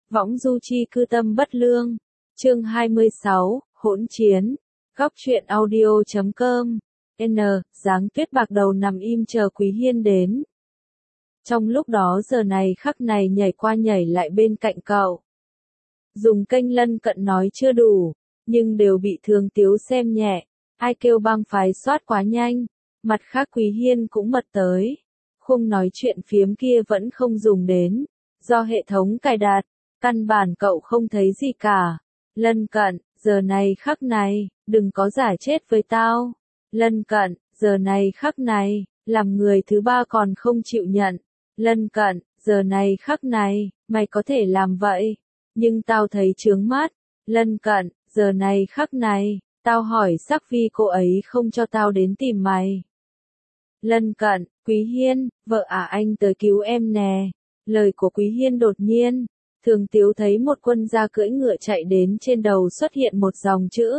Võng du chi cư tâm bất lương. Chương 26, hỗn chiến. Góc truyện audio.com. Giáng Tuyết bạc đầu nằm im chờ Quý Hiên đến. Trong lúc đó giờ này khắc này nhảy qua nhảy lại bên cạnh cậu. Dùng kênh lân cận nói chưa đủ, nhưng đều bị Thường Tiếu xem nhẹ. Ai kêu bang phái soát quá nhanh. Mặt khác Quý Hiên cũng mật tới. Khung nói chuyện phiếm kia vẫn không dùng đến. Do hệ thống cài đặt, căn bản cậu không thấy gì cả. Lân cận, giờ này khắc này, đừng có giả chết với tao. Lân cận, giờ này khắc này, làm người thứ ba còn không chịu nhận. Lân cận, giờ này khắc này, mày có thể làm vậy, nhưng tao thấy chướng mắt. Lân cận, giờ này khắc này, tao hỏi sắc vi cô ấy không cho tao đến tìm mày. Lân cận, Quý Hiên, vợ à anh tới cứu em nè. Lời của Quý Hiên đột nhiên, Thường Tiếu thấy một quân gia cưỡi ngựa chạy đến trên đầu xuất hiện một dòng chữ.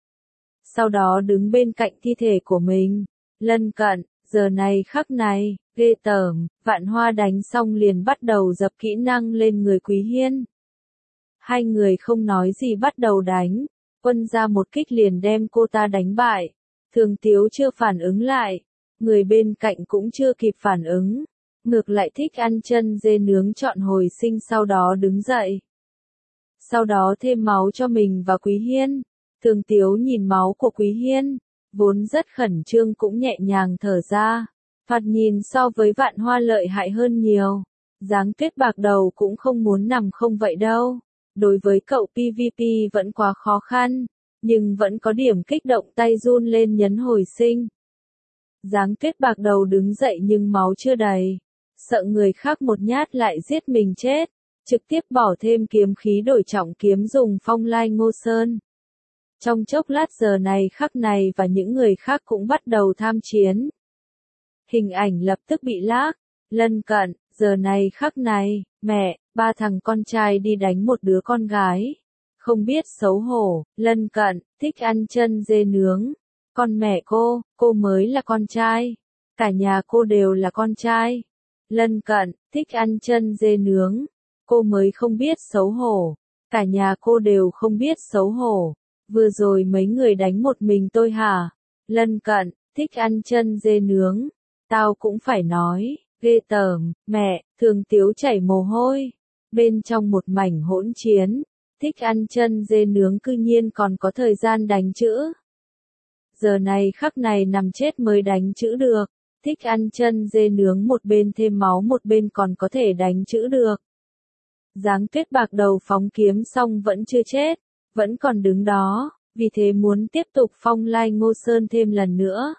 Sau đó đứng bên cạnh thi thể của mình. Lân cận, giờ này khắc này, ghê tởm, Vạn Hoa đánh xong liền bắt đầu dập kỹ năng lên người Quý Hiên. Hai người không nói gì bắt đầu đánh, quân gia một kích liền đem cô ta đánh bại. Thường Tiếu chưa phản ứng lại, người bên cạnh cũng chưa kịp phản ứng. Ngược lại thích ăn chân dê nướng chọn hồi sinh sau đó đứng dậy. Sau đó thêm máu cho mình và Quý Hiên. Thường Tiếu nhìn máu của Quý Hiên, vốn rất khẩn trương cũng nhẹ nhàng thở ra. Thoạt nhìn so với Vạn Hoa lợi hại hơn nhiều. Giáng Tuyết bạc đầu cũng không muốn nằm không vậy đâu. Đối với cậu PVP vẫn quá khó khăn, nhưng vẫn có điểm kích động tay run lên nhấn hồi sinh. Giáng Tuyết bạc đầu đứng dậy nhưng máu chưa đầy. Sợ người khác một nhát lại giết mình chết, trực tiếp bỏ thêm kiếm khí đổi trọng kiếm dùng Phong Lai Ngô Sơn. Trong chốc lát giờ này khắc này và những người khác cũng bắt đầu tham chiến. Hình ảnh lập tức bị lag. Lân cận, giờ này khắc này, mẹ, ba thằng con trai đi đánh một đứa con gái. Không biết xấu hổ. Lân cận, thích ăn chân dê nướng. Con mẹ cô mới là con trai. Cả nhà cô đều là con trai. Lân cận, thích ăn chân dê nướng. Cô mới không biết xấu hổ. Cả nhà cô đều không biết xấu hổ. Vừa rồi mấy người đánh một mình tôi hả? Lân cận, thích ăn chân dê nướng. Tao cũng phải nói, ghê tởm, mẹ, Thường Tiếu chảy mồ hôi. Bên trong một mảnh hỗn chiến, thích ăn chân dê nướng cư nhiên còn có thời gian đánh chữ. Giờ này khắc này nằm chết mới đánh chữ được. Thích ăn chân dê nướng một bên thêm máu một bên còn có thể đánh chữ được. Giáng Tuyết bạc đầu phóng kiếm xong vẫn chưa chết, vẫn còn đứng đó, vì thế muốn tiếp tục Phong Lai Ngô Sơn thêm lần nữa.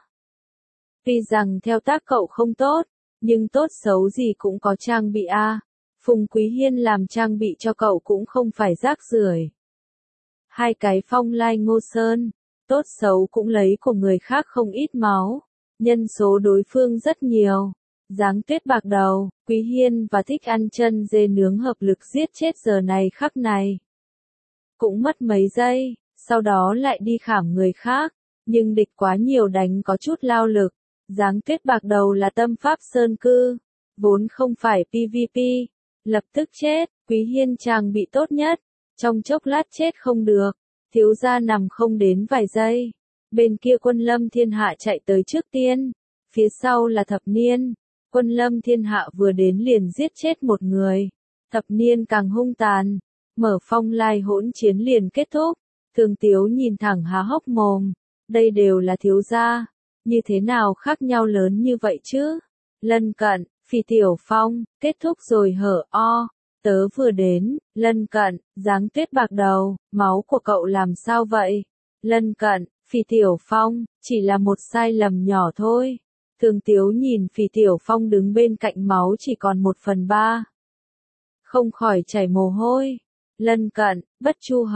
Tuy rằng theo tác cậu không tốt, nhưng tốt xấu gì cũng có trang bị a. Phùng Quý Hiên làm trang bị cho cậu cũng không phải rác rưởi. Hai cái Phong Lai Ngô Sơn, tốt xấu cũng lấy của người khác không ít máu. Nhân số đối phương rất nhiều. Giáng Tuyết bạc đầu, Quý Hiên và thích ăn chân dê nướng hợp lực giết chết giờ này khắc này. Cũng mất mấy giây, sau đó lại đi khảm người khác, nhưng địch quá nhiều đánh có chút lao lực. Giáng Tuyết bạc đầu là tâm pháp sơn cư, vốn không phải PVP, lập tức chết. Quý Hiên trang bị tốt nhất, trong chốc lát chết không được, thiếu gia nằm không đến vài giây. Bên kia Quân Lâm Thiên Hạ chạy tới trước tiên, phía sau là Thập Niên. Quân Lâm Thiên Hạ vừa đến liền giết chết một người, Thập Niên càng hung tàn, mở Phong Lai hỗn chiến liền kết thúc. Thường Tiếu nhìn thẳng há hốc mồm, đây đều là thiếu gia, như thế nào khác nhau lớn như vậy chứ? Lân cận, Phỉ Tiểu Phong, kết thúc rồi hở o, tớ vừa đến. Lân cận, Giáng Tuyết bạc đầu, máu của cậu làm sao vậy? Lân cận, Phỉ Tiểu Phong, chỉ là một sai lầm nhỏ thôi. Thường Tiếu nhìn Phỉ Tiểu Phong đứng bên cạnh máu chỉ còn 1/3. Không khỏi chảy mồ hôi. Lân cận, Bất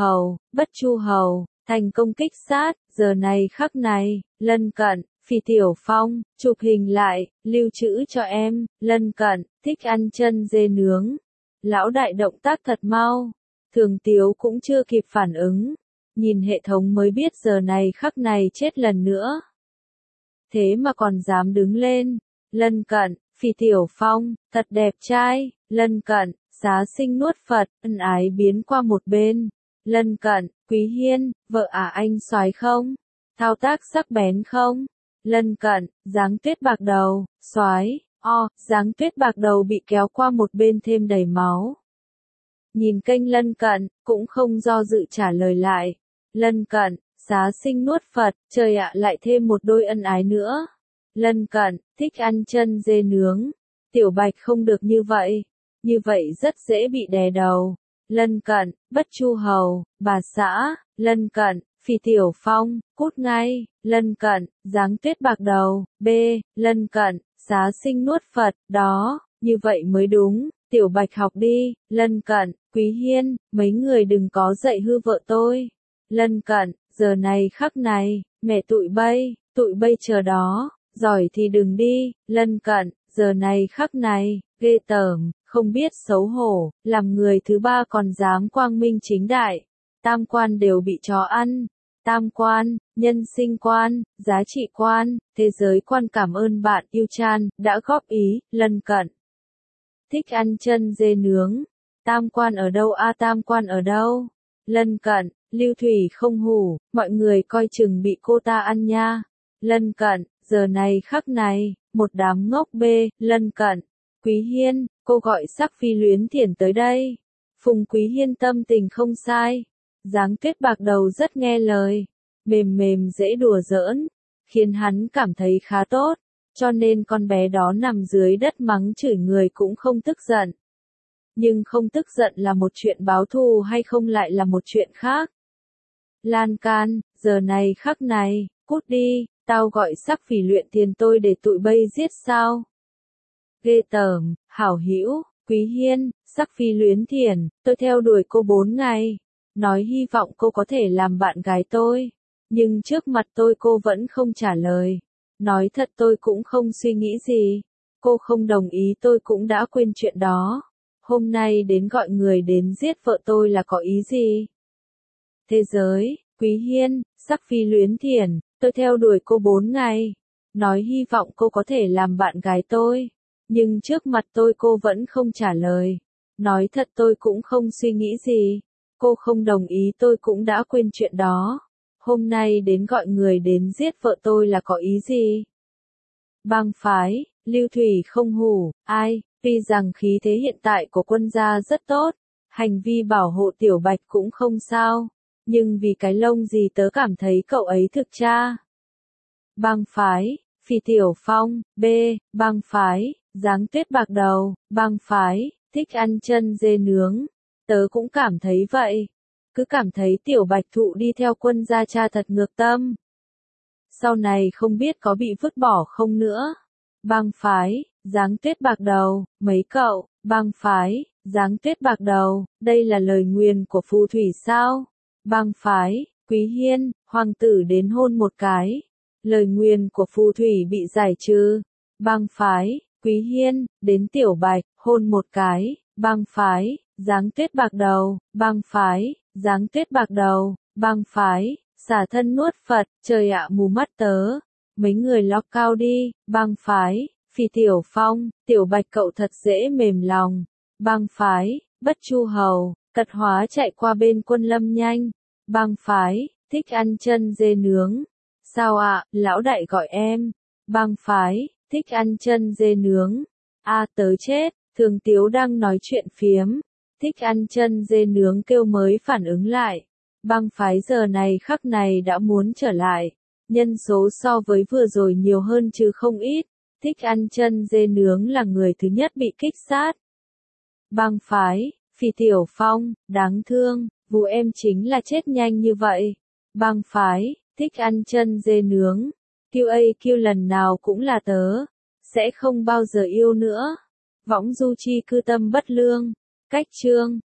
Chu Hầu, thành công kích sát, giờ này khắc này. Lân cận, Phỉ Tiểu Phong, chụp hình lại, lưu trữ cho em. Lân cận, thích ăn chân dê nướng. Lão đại động tác thật mau. Thường Tiếu cũng chưa kịp phản ứng. Nhìn hệ thống mới biết giờ này khắc này chết lần nữa. Thế mà còn dám đứng lên. Lân cận, Phỉ Tiểu Phong, thật đẹp trai. Lân cận, Xá Sinh nuốt Phật, ân ái biến qua một bên. Lân cận, Quý Hiên, vợ à anh soái không? Thao tác sắc bén không? Lân cận, dáng tuyết bạc đầu, soái, dáng tuyết bạc đầu bị kéo qua một bên thêm đầy máu. Nhìn kênh Lân cận, cũng không do dự trả lời lại. Lân cận, Xá Sinh nuốt Phật, trời ạ lại thêm một đôi ân ái nữa. Lân cận, thích ăn chân dê nướng. Tiểu Bạch không được như vậy rất dễ bị đè đầu. Lân cận, Bất Chu Hầu, bà xã. Lân cận, Phì Tiểu Phong, cút ngay. Lân cận, dáng tuyết bạc đầu, b. Lân cận, Xá Sinh nuốt Phật, đó, như vậy mới đúng. Tiểu Bạch học đi. Lân cận, Quý Hiên, mấy người đừng có dạy hư vợ tôi. Lân cận, giờ này khắc này, mẹ tụi bay chờ đó, giỏi thì đừng đi. Lân cận, giờ này khắc này, ghê tởm, không biết xấu hổ, làm người thứ ba còn dám quang minh chính đại. Tam quan đều bị chó ăn. Tam quan, nhân sinh quan, giá trị quan, thế giới quan. Cảm ơn bạn yêu chan đã góp ý. Lân cận, thích ăn chân dê nướng. Tam quan ở đâu a? Tam quan ở đâu? Lân cận, Lưu Thủy không hủ, mọi người coi chừng bị cô ta ăn nha. Lân cận, giờ này khắc này, một đám ngốc bê. Lân cận, Quý Hiên, cô gọi Sắc Phi Luyến Thiển tới đây. Phùng Quý Hiên tâm tình không sai. Dáng tuyết bạc đầu rất nghe lời, mềm mềm dễ đùa giỡn, khiến hắn cảm thấy khá tốt, cho nên con bé đó nằm dưới đất mắng chửi người cũng không tức giận. Nhưng không tức giận là một chuyện, báo thù hay không lại là một chuyện khác. Lan can, giờ này khắc này, cút đi, tao gọi Sắc Phỉ Luyện Tiền tôi để tụi bay giết sao? Ghê tởm, hảo hữu, Quý Hiên, Sắc Phi Luyến Thiển, tôi theo đuổi cô 4 ngày, nói hy vọng cô có thể làm bạn gái tôi, nhưng trước mặt tôi cô vẫn không trả lời. Nói thật tôi cũng không suy nghĩ gì, cô không đồng ý tôi cũng đã quên chuyện đó. Hôm nay đến gọi người đến giết vợ tôi là có ý gì? Thế giới, Quý Hiên, Sắc Phi Luyến Thiển, tôi theo đuổi cô 4 ngày, nói hy vọng cô có thể làm bạn gái tôi, nhưng trước mặt tôi cô vẫn không trả lời. Nói thật tôi cũng không suy nghĩ gì, cô không đồng ý tôi cũng đã quên chuyện đó. Hôm nay đến gọi người đến giết vợ tôi là có ý gì? Bang phái, Lưu Thủy không hủ, ai, tuy rằng khí thế hiện tại của quân gia rất tốt, hành vi bảo hộ Tiểu Bạch cũng không sao, nhưng vì cái lông gì tớ cảm thấy cậu ấy thực cha. Bang phái, Phì Tiểu Phong, b. Bang phái, dáng tuyết bạc đầu, bang phái, thích ăn chân dê nướng. Tớ cũng cảm thấy vậy. Cứ cảm thấy Tiểu Bạch Thụ đi theo quân gia cha thật ngược tâm. Sau này không biết có bị vứt bỏ không nữa. Bang phái, dáng tuyết bạc đầu, mấy cậu, bang phái, dáng tuyết bạc đầu, đây là lời nguyền của phù thủy sao? Bang phái, Quý Hiên, hoàng tử đến hôn một cái. Lời nguyền của phù thủy bị giải trừ. Bang phái, Quý Hiên, đến Tiểu Bạch, hôn một cái. Bang phái, dáng tuyết bạc đầu, bang phái, dáng tuyết bạc đầu, bang phái, xả thân nuốt Phật, trời ạ mù mắt tớ. Mấy người lóc cao đi, bang phái, Phì Tiểu Phong, Tiểu Bạch cậu thật dễ mềm lòng. Bang phái, Bất Chu Hầu, cật hóa chạy qua bên Quân Lâm nhanh. Bang phái, thích ăn chân dê nướng. Sao ạ, lão đại gọi em. Bang phái, thích ăn chân dê nướng. A tớ chết, Thường Tiếu đang nói chuyện phiếm. Thích ăn chân dê nướng kêu mới phản ứng lại. Bang phái giờ này khắc này đã muốn trở lại. Nhân số so với vừa rồi nhiều hơn chứ không ít. Thích ăn chân dê nướng là người thứ nhất bị kích sát. Bang phái, Phì Tiểu Phong, đáng thương, vụ em chính là chết nhanh như vậy. Bang phái, thích ăn chân dê nướng. QAQ lần nào cũng là tớ. Sẽ không bao giờ yêu nữa. Võng du chi cư tâm bất lương. Cách chương.